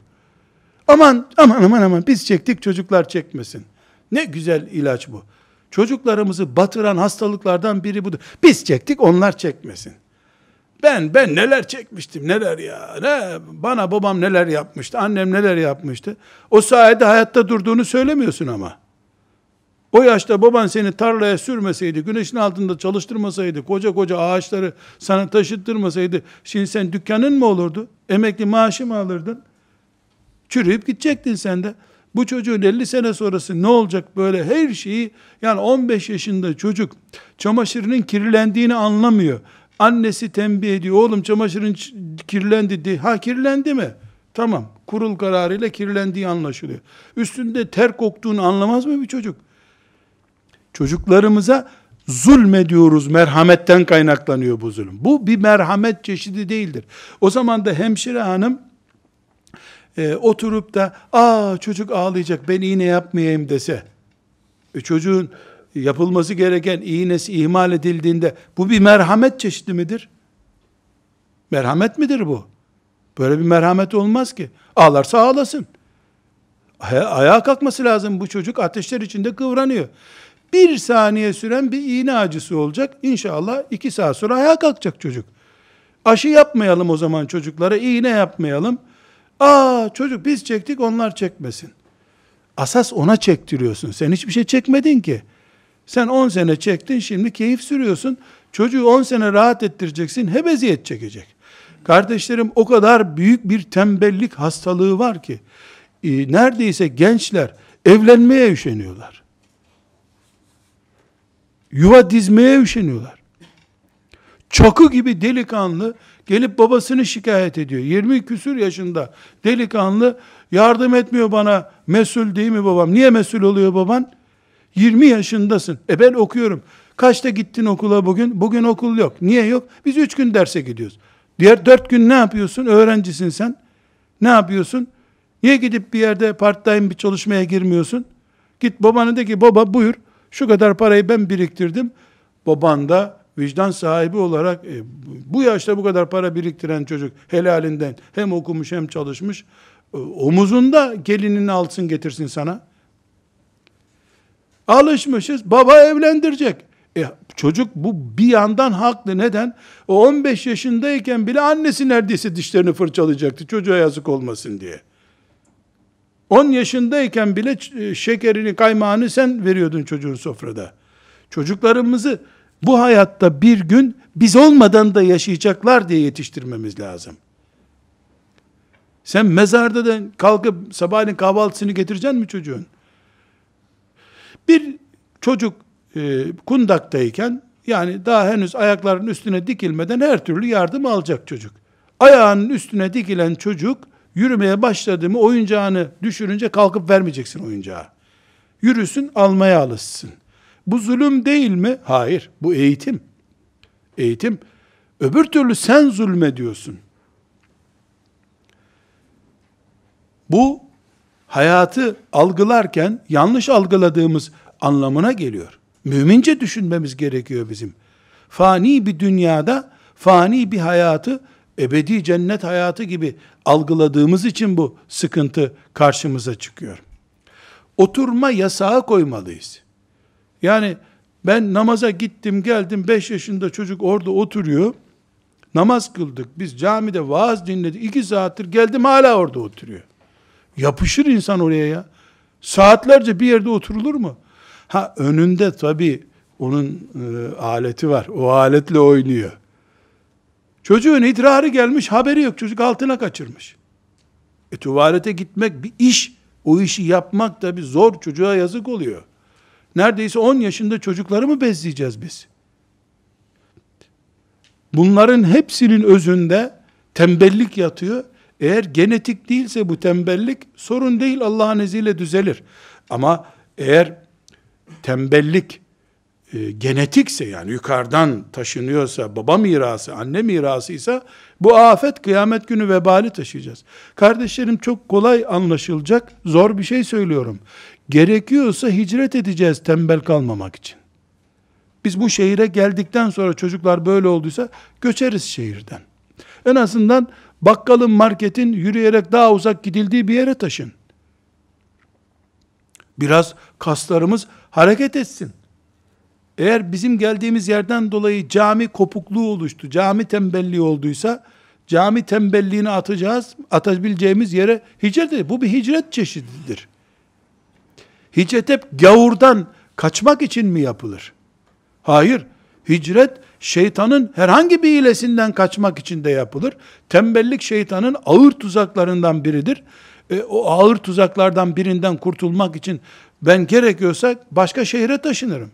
Aman biz çektik, çocuklar çekmesin. Ne güzel ilaç bu. Çocuklarımızı batıran hastalıklardan biri budur. Biz çektik, onlar çekmesin. Ben neler çekmiştim, neler ya. Bana babam neler yapmıştı, annem neler yapmıştı. O sayede hayatta durduğunu söylemiyorsun ama. O yaşta baban seni tarlaya sürmeseydi, güneşin altında çalıştırmasaydı, koca ağaçları sana taşıttırmasaydı, şimdi sen dükkanın mı olurdu? Emekli maaşı mı alırdın? Çürüyüp gidecektin sen de. Bu çocuğun 50 sene sonrası ne olacak böyle her şeyi, yani 15 yaşında çocuk çamaşırının kirlendiğini anlamıyor. Annesi tembih ediyor, oğlum çamaşırın kirlendi diye. Ha, kirlendi mi? Tamam, kurul kararıyla kirlendiği anlaşılıyor. Üstünde ter koktuğunu anlamaz mı bir çocuk? Çocuklarımıza zulmediyoruz, merhametten kaynaklanıyor bu zulüm. Bu bir merhamet çeşidi değildir. O zaman da hemşire hanım oturup da çocuk ağlayacak ben iğne yapmayayım dese, çocuğun yapılması gereken iğnesi ihmal edildiğinde bu bir merhamet çeşidi midir? Merhamet midir bu? Böyle bir merhamet olmaz ki. Ağlarsa ağlasın. Ayağa kalkması lazım, bu çocuk ateşler içinde kıvranıyor. 1 saniye süren bir iğne acısı olacak. İnşallah 2 saat sonra ayağa kalkacak çocuk. Aşı yapmayalım o zaman çocuklara, iğne yapmayalım. Çocuk biz çektik, onlar çekmesin. Asas ona çektiriyorsun. Sen hiçbir şey çekmedin ki. Sen 10 sene çektin, şimdi keyif sürüyorsun. Çocuğu 10 sene rahat ettireceksin, hep eziyet çekecek. Kardeşlerim, o kadar büyük bir tembellik hastalığı var ki, neredeyse gençler evlenmeye üşeniyorlar. Yuva dizmeye üşeniyorlar. Çakı gibi delikanlı gelip babasını şikayet ediyor. 20 küsur yaşında delikanlı, yardım etmiyor bana, mesul değil mi babam? Niye mesul oluyor baban? 20 yaşındasın. Ben okuyorum. Kaçta gittin okula bugün? Bugün okul yok. Niye yok? Biz 3 gün derse gidiyoruz. Diğer 4 gün ne yapıyorsun? Öğrencisin sen. Ne yapıyorsun? Niye gidip bir yerde part time bir çalışmaya girmiyorsun? Git babana de ki, baba buyur, şu kadar parayı ben biriktirdim. Baban da vicdan sahibi olarak bu yaşta bu kadar para biriktiren çocuk helalinden hem okumuş hem çalışmış, omuzunda gelinini alsın getirsin sana. Alışmışız, baba evlendirecek. Çocuk bu bir yandan haklı. Neden? O 15 yaşındayken bile annesi neredeyse dişlerini fırçalayacaktı çocuğa yazık olmasın diye. 10 yaşındayken bile şekerini, kaymağını sen veriyordun çocuğun sofrada. Çocuklarımızı bu hayatta bir gün biz olmadan da yaşayacaklar diye yetiştirmemiz lazım. Sen mezarda da kalkıp sabahleyin kahvaltısını getireceksin mi çocuğun? Bir çocuk kundaktayken, yani daha henüz ayaklarının üstüne dikilmeden her türlü yardım alacak çocuk. Ayağının üstüne dikilen çocuk yürümeye başladı mı, oyuncağını düşürünce kalkıp vermeyeceksin oyuncağı. Yürüsün, almaya alışsın. Bu zulüm değil mi? Hayır. Bu eğitim. Eğitim. Öbür türlü sen zulmediyorsun. Bu hayatı algılarken yanlış algıladığımız anlamına geliyor. Mümince düşünmemiz gerekiyor bizim. Fani bir dünyada, fani bir hayatı, ebedi cennet hayatı gibi algıladığımız için bu sıkıntı karşımıza çıkıyor. Oturma yasağı koymalıyız. Yani ben namaza gittim geldim, 5 yaşında çocuk orada oturuyor. Namaz kıldık. Biz camide vaaz dinledik. 2 saattir geldim, hala orada oturuyor. Yapışır insan oraya ya. Saatlerce bir yerde oturulur mu? Önünde tabii onun aleti var. O aletle oynuyor. Çocuğun idrarı gelmiş, haberi yok. Çocuk altına kaçırmış. Tuvalete gitmek bir iş. O işi yapmak da bir zor, çocuğa yazık oluyor. Neredeyse 10 yaşında çocukları mı besleyeceğiz biz? Bunların hepsinin özünde tembellik yatıyor. Eğer genetik değilse bu tembellik, sorun değil, Allah'ın izniyle düzelir. Ama eğer tembellik genetikse, yani yukarıdan taşınıyorsa, baba mirası, anne mirasıysa, bu afet, kıyamet günü vebali taşıyacağız. Kardeşlerim, çok kolay anlaşılacak, zor bir şey söylüyorum. Gerekiyorsa hicret edeceğiz tembel kalmamak için. Biz bu şehire geldikten sonra çocuklar böyle olduysa göçeriz şehirden. En azından bakkalın, marketin yürüyerek daha uzak gidildiği bir yere taşın. Biraz kaslarımız hareket etsin. Eğer bizim geldiğimiz yerden dolayı cami kopukluğu oluştu, cami tembelliği olduysa, cami tembelliğini atabileceğimiz yere hicret edelim. Bu bir hicret çeşididir. Hicret hep gavurdan kaçmak için mi yapılır? Hayır. Hicret, şeytanın herhangi bir hilesinden kaçmak için de yapılır. Tembellik şeytanın ağır tuzaklarından biridir. O ağır tuzaklardan birinden kurtulmak için ben gerekiyorsa başka şehre taşınırım.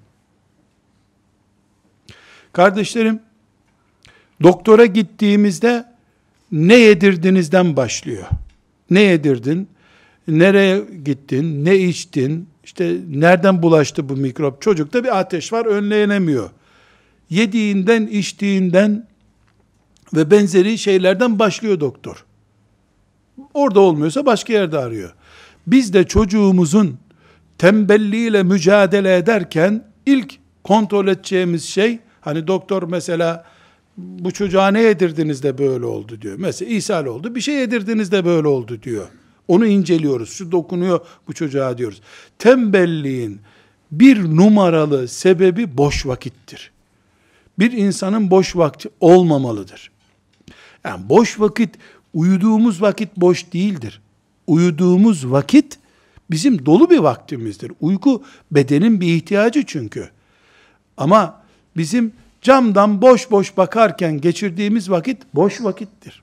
Kardeşlerim, doktora gittiğimizde ne yedirdinizden başlıyor. Ne yedirdin? Nereye gittin? Ne içtin? İşte nereden bulaştı bu mikrop? Çocukta bir ateş var, önlenemiyor. Yediğinden, içtiğinden ve benzeri şeylerden başlıyor doktor. Orada olmuyorsa başka yerde arıyor. Biz de çocuğumuzun tembelliğiyle mücadele ederken ilk kontrol edeceğimiz şey, hani doktor mesela bu çocuğa ne yedirdiniz de böyle oldu diyor. Mesela ishal oldu, bir şey yedirdiniz de böyle oldu diyor. Onu inceliyoruz. Şu dokunuyor bu çocuğa diyoruz. Tembelliğin bir numaralı sebebi boş vakittir. Bir insanın boş vakti olmamalıdır. Yani boş vakit, uyuduğumuz vakit boş değildir. Uyuduğumuz vakit bizim dolu bir vaktimizdir. Uyku bedenin bir ihtiyacı çünkü. Ama bizim camdan boş boş bakarken geçirdiğimiz vakit boş vakittir.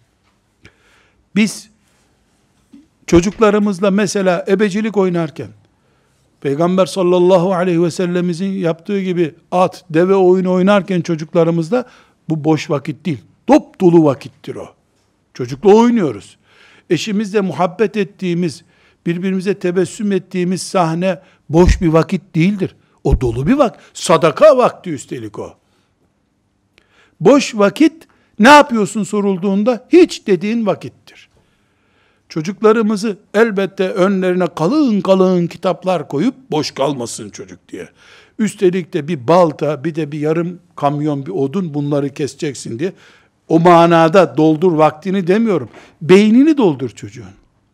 Biz çocuklarımızla mesela ebecilik oynarken, Peygamber sallallahu aleyhi ve sellemizin yaptığı gibi at, deve oyunu oynarken çocuklarımızla, bu boş vakit değil, dop dolu vakittir o. Çocukla oynuyoruz. Eşimizle muhabbet ettiğimiz, birbirimize tebessüm ettiğimiz sahne boş bir vakit değildir. O dolu bir vakit. Sadaka vakti üstelik o. Boş vakit ne yapıyorsun sorulduğunda hiç dediğin vakittir. Çocuklarımızı elbette önlerine kalın kalın kitaplar koyup boş kalmasın çocuk diye. Üstelik de bir balta, bir de bir yarım kamyon bir odun, bunları keseceksin diye. O manada doldur vaktini demiyorum. Beynini doldur çocuğun.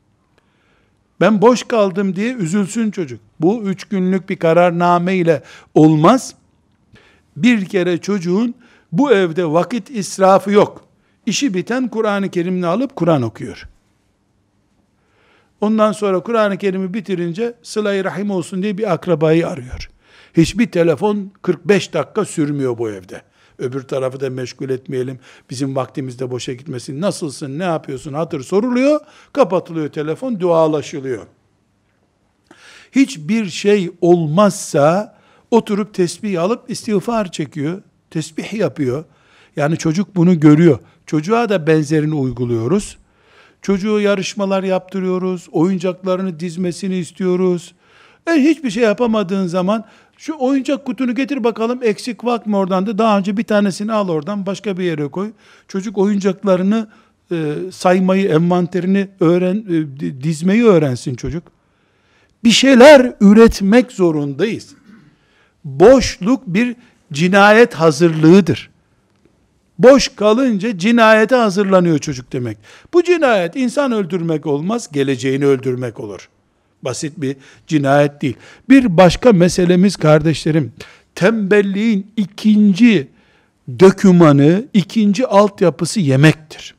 Ben boş kaldım diye üzülsün çocuk. Bu 3 günlük bir kararname ile olmaz. Bir kere çocuğun bu evde vakit israfı yok. İşi biten Kur'an-ı Kerim'ini alıp Kur'an okuyor. Ondan sonra Kur'an-ı Kerim'i bitirince sıla-i rahim olsun diye bir akrabayı arıyor. Hiçbir telefon 45 dakika sürmüyor bu evde. Öbür tarafı da meşgul etmeyelim, bizim vaktimizde boşa gitmesin. Nasılsın, ne yapıyorsun, hatır soruluyor, kapatılıyor telefon, dualaşılıyor. Hiçbir şey olmazsa oturup tesbih alıp istiğfar çekiyor, tesbih yapıyor. Yani çocuk bunu görüyor. Çocuğa da benzerini uyguluyoruz. Çocuğu yarışmalar yaptırıyoruz, oyuncaklarını dizmesini istiyoruz. Hiçbir şey yapamadığın zaman, şu oyuncak kutunu getir bakalım, eksik var mı oradan da, daha önce bir tanesini al oradan, başka bir yere koy. Çocuk oyuncaklarını saymayı, envanterini dizmeyi öğrensin çocuk. Bir şeyler üretmek zorundayız. Boşluk bir cinayet hazırlığıdır. Boş kalınca cinayete hazırlanıyor çocuk demek. Bu cinayet insan öldürmek olmaz, geleceğini öldürmek olur. Basit bir cinayet değil. Bir başka meselemiz kardeşlerim, tembelliğin ikinci dökümanı, ikinci altyapısı yemektir.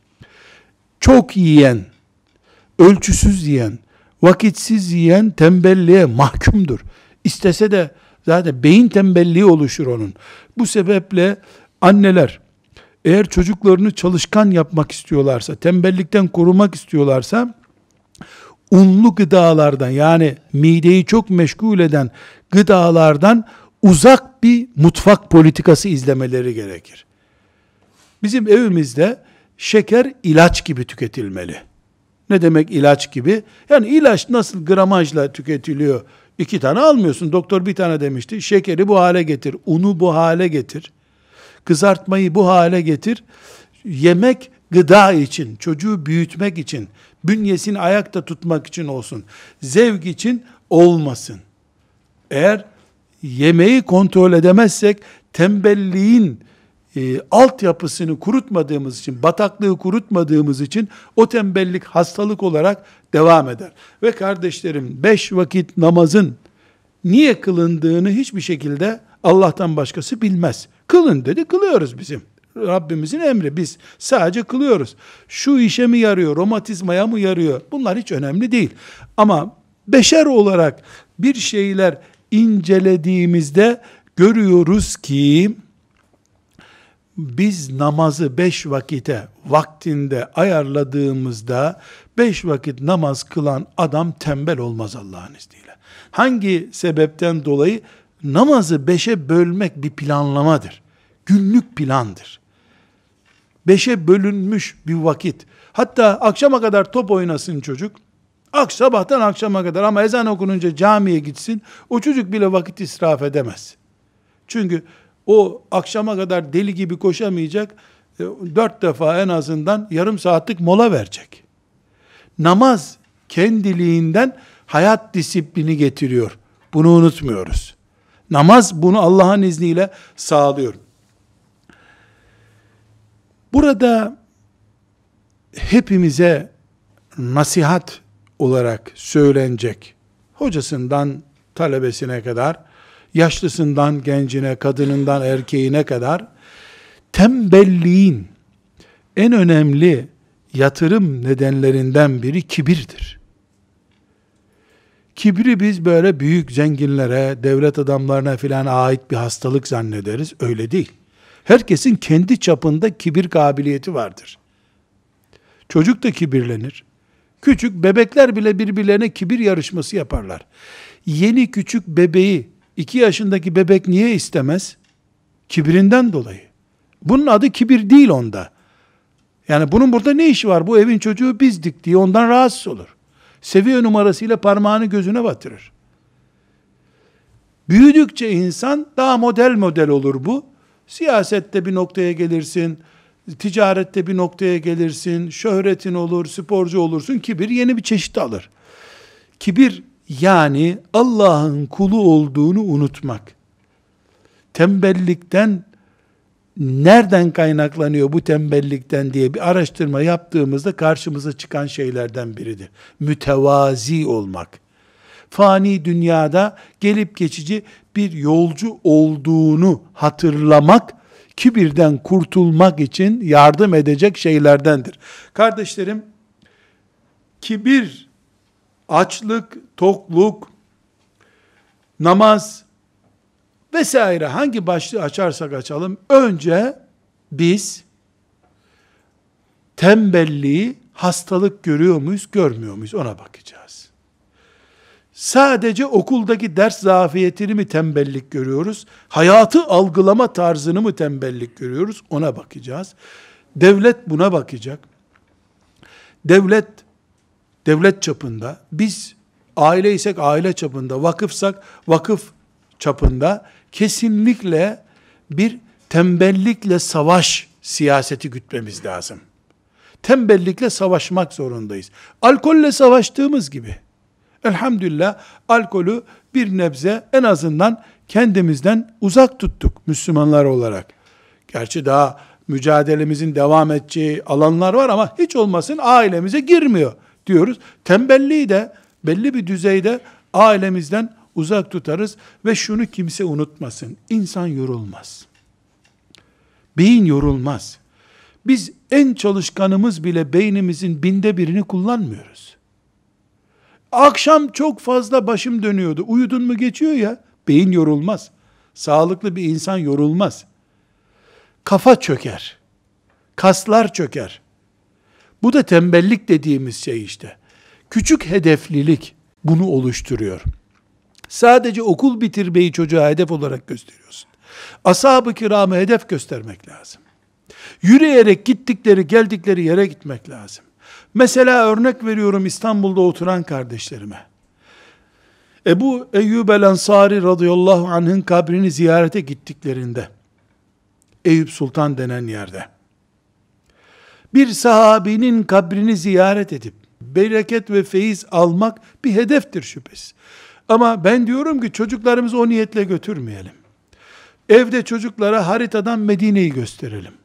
Çok yiyen, ölçüsüz yiyen, vakitsiz yiyen tembelliğe mahkumdur. İstese de zaten beyin tembelliği oluşur onun. Bu sebeple anneler, eğer çocuklarını çalışkan yapmak istiyorlarsa, tembellikten korumak istiyorlarsa, unlu gıdalardan, yani mideyi çok meşgul eden gıdalardan uzak bir mutfak politikası izlemeleri gerekir. Bizim evimizde şeker ilaç gibi tüketilmeli. Ne demek ilaç gibi? Yani ilaç nasıl gramajla tüketiliyor? 2 tane almıyorsun. Doktor bir tane demişti. Şekeri bu hale getir, unu bu hale getir, kızartmayı bu hale getir. Yemek gıda için, çocuğu büyütmek için, bünyesini ayakta tutmak için olsun. Zevk için olmasın. Eğer yemeği kontrol edemezsek, tembelliğin altyapısını kurutmadığımız için, bataklığı kurutmadığımız için o tembellik hastalık olarak devam eder. Ve kardeşlerim, 5 vakit namazın niye kılındığını hiçbir şekilde Allah'tan başkası bilmez. Kılın dedi, kılıyoruz bizim. Rabbimizin emri, biz sadece kılıyoruz. Şu işe mi yarıyor, romatizmaya mı yarıyor? Bunlar hiç önemli değil. Ama beşer olarak bir şeyler incelediğimizde görüyoruz ki biz namazı 5 vakite vaktinde ayarladığımızda 5 vakit namaz kılan adam tembel olmaz Allah'ın izniyle. Hangi sebepten dolayı? Namazı 5'e bölmek bir planlamadır. Günlük plandır. 5'e bölünmüş bir vakit. Hatta akşama kadar top oynasın çocuk. Sabahtan akşama kadar, ama ezan okununca camiye gitsin. O çocuk bile vakit israf edemez. Çünkü o akşama kadar deli gibi koşamayacak. 4 defa en azından yarım saatlik mola verecek. Namaz kendiliğinden hayat disiplini getiriyor. Bunu unutmuyoruz. Namaz bunu Allah'ın izniyle sağlıyor. Burada hepimize nasihat olarak söylenecek, hocasından talebesine kadar, yaşlısından gencine, kadınından erkeğine kadar, tembelliğin en önemli yatırım nedenlerinden biri kibirdir. Kibri biz böyle büyük zenginlere, devlet adamlarına filan ait bir hastalık zannederiz. Öyle değil. Herkesin kendi çapında kibir kabiliyeti vardır. Çocuk da kibirlenir. Küçük bebekler bile birbirlerine kibir yarışması yaparlar. Yeni küçük bebeği 2 yaşındaki bebek niye istemez? Kibirinden dolayı. Bunun adı kibir değil onda. Yani bunun burada ne işi var? Bu evin çocuğu bizdik diye ondan rahatsız olur. Seviye numarasıyla parmağını gözüne batırır. Büyüdükçe insan daha model olur bu. Siyasette bir noktaya gelirsin, ticarette bir noktaya gelirsin, şöhretin olur, sporcu olursun, kibir yeni bir çeşit alır. Kibir yani Allah'ın kulu olduğunu unutmak. Tembellikten, nereden kaynaklanıyor bu tembellikten diye bir araştırma yaptığımızda karşımıza çıkan şeylerden biridir. Mütevazi olmak. Fani dünyada gelip geçici bir yolcu olduğunu hatırlamak, kibirden kurtulmak için yardım edecek şeylerdendir. Kardeşlerim, kibir, açlık, tokluk, namaz vesaire hangi başlığı açarsak açalım, önce biz tembelliği hastalık görüyor muyuz, görmüyor muyuz ona bakacağız. Sadece okuldaki ders zafiyetini mi tembellik görüyoruz? Hayatı algılama tarzını mı tembellik görüyoruz? Ona bakacağız. Devlet buna bakacak. Devlet çapında, biz aileysek aile çapında, vakıfsak vakıf çapında kesinlikle bir tembellikle savaş siyaseti gütmemiz lazım. Tembellikle savaşmak zorundayız. Alkolle savaştığımız gibi. Elhamdülillah alkolü bir nebze en azından kendimizden uzak tuttuk Müslümanlar olarak. Gerçi daha mücadelemizin devam edeceği alanlar var ama hiç olmasın ailemize girmiyor diyoruz. Tembelliği de belli bir düzeyde ailemizden uzak tutarız ve şunu kimse unutmasın. İnsan yorulmaz. Beyin yorulmaz. Biz en çalışkanımız bile beynimizin 1/1000'ini kullanmıyoruz. Akşam çok fazla başım dönüyordu. Uyudun mu geçiyor ya. Beyin yorulmaz. Sağlıklı bir insan yorulmaz. Kafa çöker. Kaslar çöker. Bu da tembellik dediğimiz şey işte. Küçük hedeflilik bunu oluşturuyor. Sadece okul bitirmeyi çocuğa hedef olarak gösteriyorsun. Ashab-ı kiramı hedef göstermek lazım. Yürüyerek gittikleri, geldikleri yere gitmek lazım. Mesela örnek veriyorum İstanbul'da oturan kardeşlerime. Ebu Eyyub el-Ensari radıyallahu anh'ın kabrini ziyarete gittiklerinde, Eyüp Sultan denen yerde, bir sahabinin kabrini ziyaret edip, bereket ve feyiz almak bir hedeftir şüphesiz. Ama ben diyorum ki çocuklarımızı o niyetle götürmeyelim. Evde çocuklara haritadan Medine'yi gösterelim.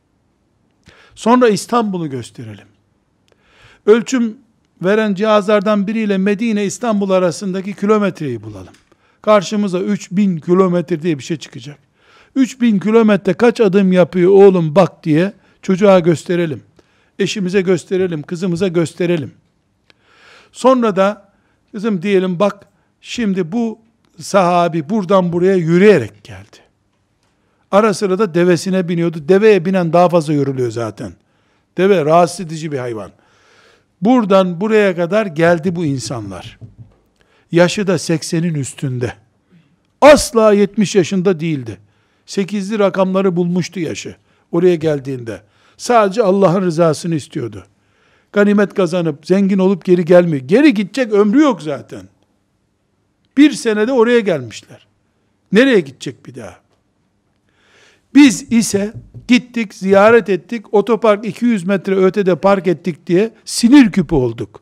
Sonra İstanbul'u gösterelim. Ölçüm veren cihazlardan biriyle Medine İstanbul arasındaki kilometreyi bulalım. Karşımıza 3000 kilometre diye bir şey çıkacak. 3000 kilometre kaç adım yapıyor oğlum bak diye çocuğa gösterelim. Eşimize gösterelim, kızımıza gösterelim. Sonra da kızım diyelim bak şimdi bu sahabi buradan buraya yürüyerek geldi. Ara sıra da devesine biniyordu. Deveye binen daha fazla yoruluyor zaten. Deve rahatsız edici bir hayvan. Buradan buraya kadar geldi bu insanlar. Yaşı da 80'in üstünde. Asla 70 yaşında değildi. 8'li rakamları bulmuştu yaşı. Oraya geldiğinde. Sadece Allah'ın rızasını istiyordu. Ganimet kazanıp, zengin olup geri gelmiyor. Geri gidecek ömrü yok zaten. Bir senede oraya gelmişler. Nereye gidecek bir daha? Biz ise gittik, ziyaret ettik, otopark 200 metre ötede park ettik diye sinir küpü olduk.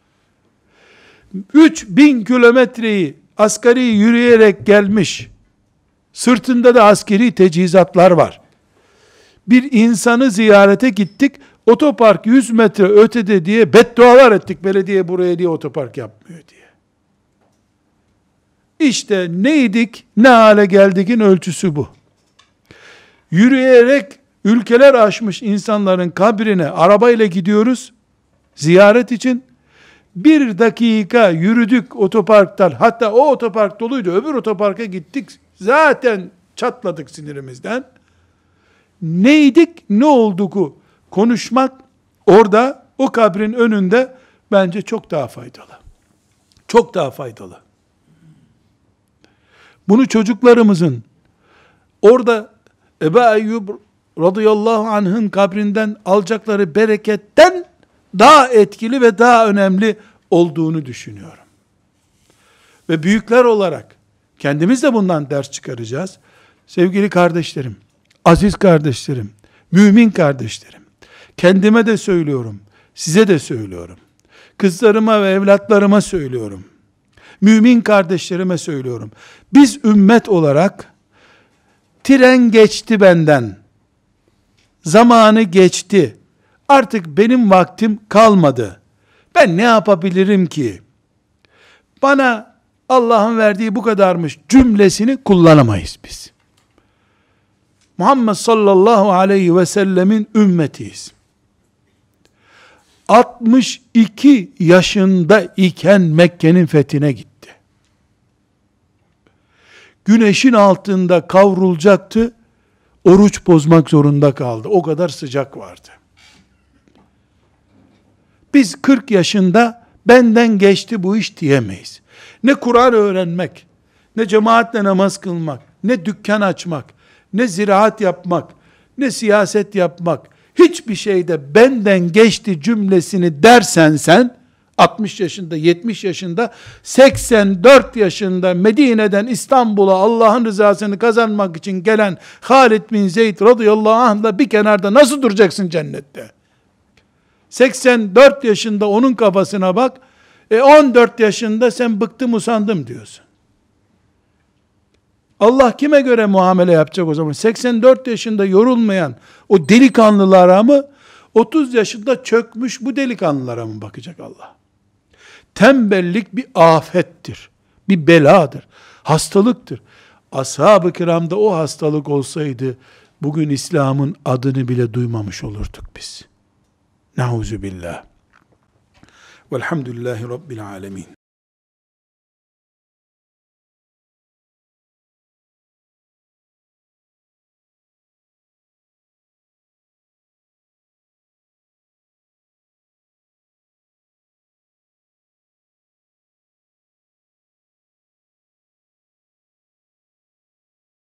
3000 kilometreyi asgari yürüyerek gelmiş, sırtında da askeri teçhizatlar var. Bir insanı ziyarete gittik, otopark 100 metre ötede diye beddualar ettik, belediye buraya diye otopark yapmıyor diye. İşte neydik, ne hale geldikin ölçüsü bu. Yürüyerek ülkeler aşmış insanların kabrine arabayla gidiyoruz, ziyaret için. 1 dakika yürüdük otoparktan, hatta o otopark doluydu, öbür otoparka gittik, zaten çatladık sinirimizden. Neydik, ne olduk konuşmak, orada, o kabrin önünde, bence çok daha faydalı. Çok daha faydalı. Bunu çocuklarımızın, orada Ebu Eyyub radıyallahu anh'ın kabrinden alacakları bereketten daha etkili ve daha önemli olduğunu düşünüyorum. Ve büyükler olarak kendimiz de bundan ders çıkaracağız. Sevgili kardeşlerim, aziz kardeşlerim, mümin kardeşlerim, kendime de söylüyorum, size de söylüyorum. Kızlarıma ve evlatlarıma söylüyorum. Mümin kardeşlerime söylüyorum. Biz ümmet olarak tren geçti benden. Zamanı geçti. Artık benim vaktim kalmadı. Ben ne yapabilirim ki? Bana Allah'ın verdiği bu kadarmış cümlesini kullanamayız biz. Muhammed sallallahu aleyhi ve sellemin ümmetiyiz. 62 yaşında iken Mekke'nin fethine gitti. Güneşin altında kavrulacaktı, oruç bozmak zorunda kaldı. O kadar sıcak vardı. Biz 40 yaşında benden geçti bu iş diyemeyiz. Ne Kur'an öğrenmek, ne cemaatle namaz kılmak, ne dükkan açmak, ne ziraat yapmak, ne siyaset yapmak, hiçbir şeyde benden geçti cümlesini dersen sen, 60 yaşında, 70 yaşında, 84 yaşında Medine'den İstanbul'a Allah'ın rızasını kazanmak için gelen Halid bin Zeyd radıyallahu anh'la bir kenarda nasıl duracaksın cennette? 84 yaşında onun kafasına bak, 14 yaşında sen bıktım usandım diyorsun. Allah kime göre muamele yapacak o zaman? 84 yaşında yorulmayan o delikanlılara mı, 30 yaşında çökmüş bu delikanlılara mı bakacak Allah? Tembellik bir afettir, bir beladır, hastalıktır. Ashab-ı kiramda o hastalık olsaydı, bugün İslam'ın adını bile duymamış olurduk biz. Nauzubillah. Velhamdülillahi Rabbil alemin.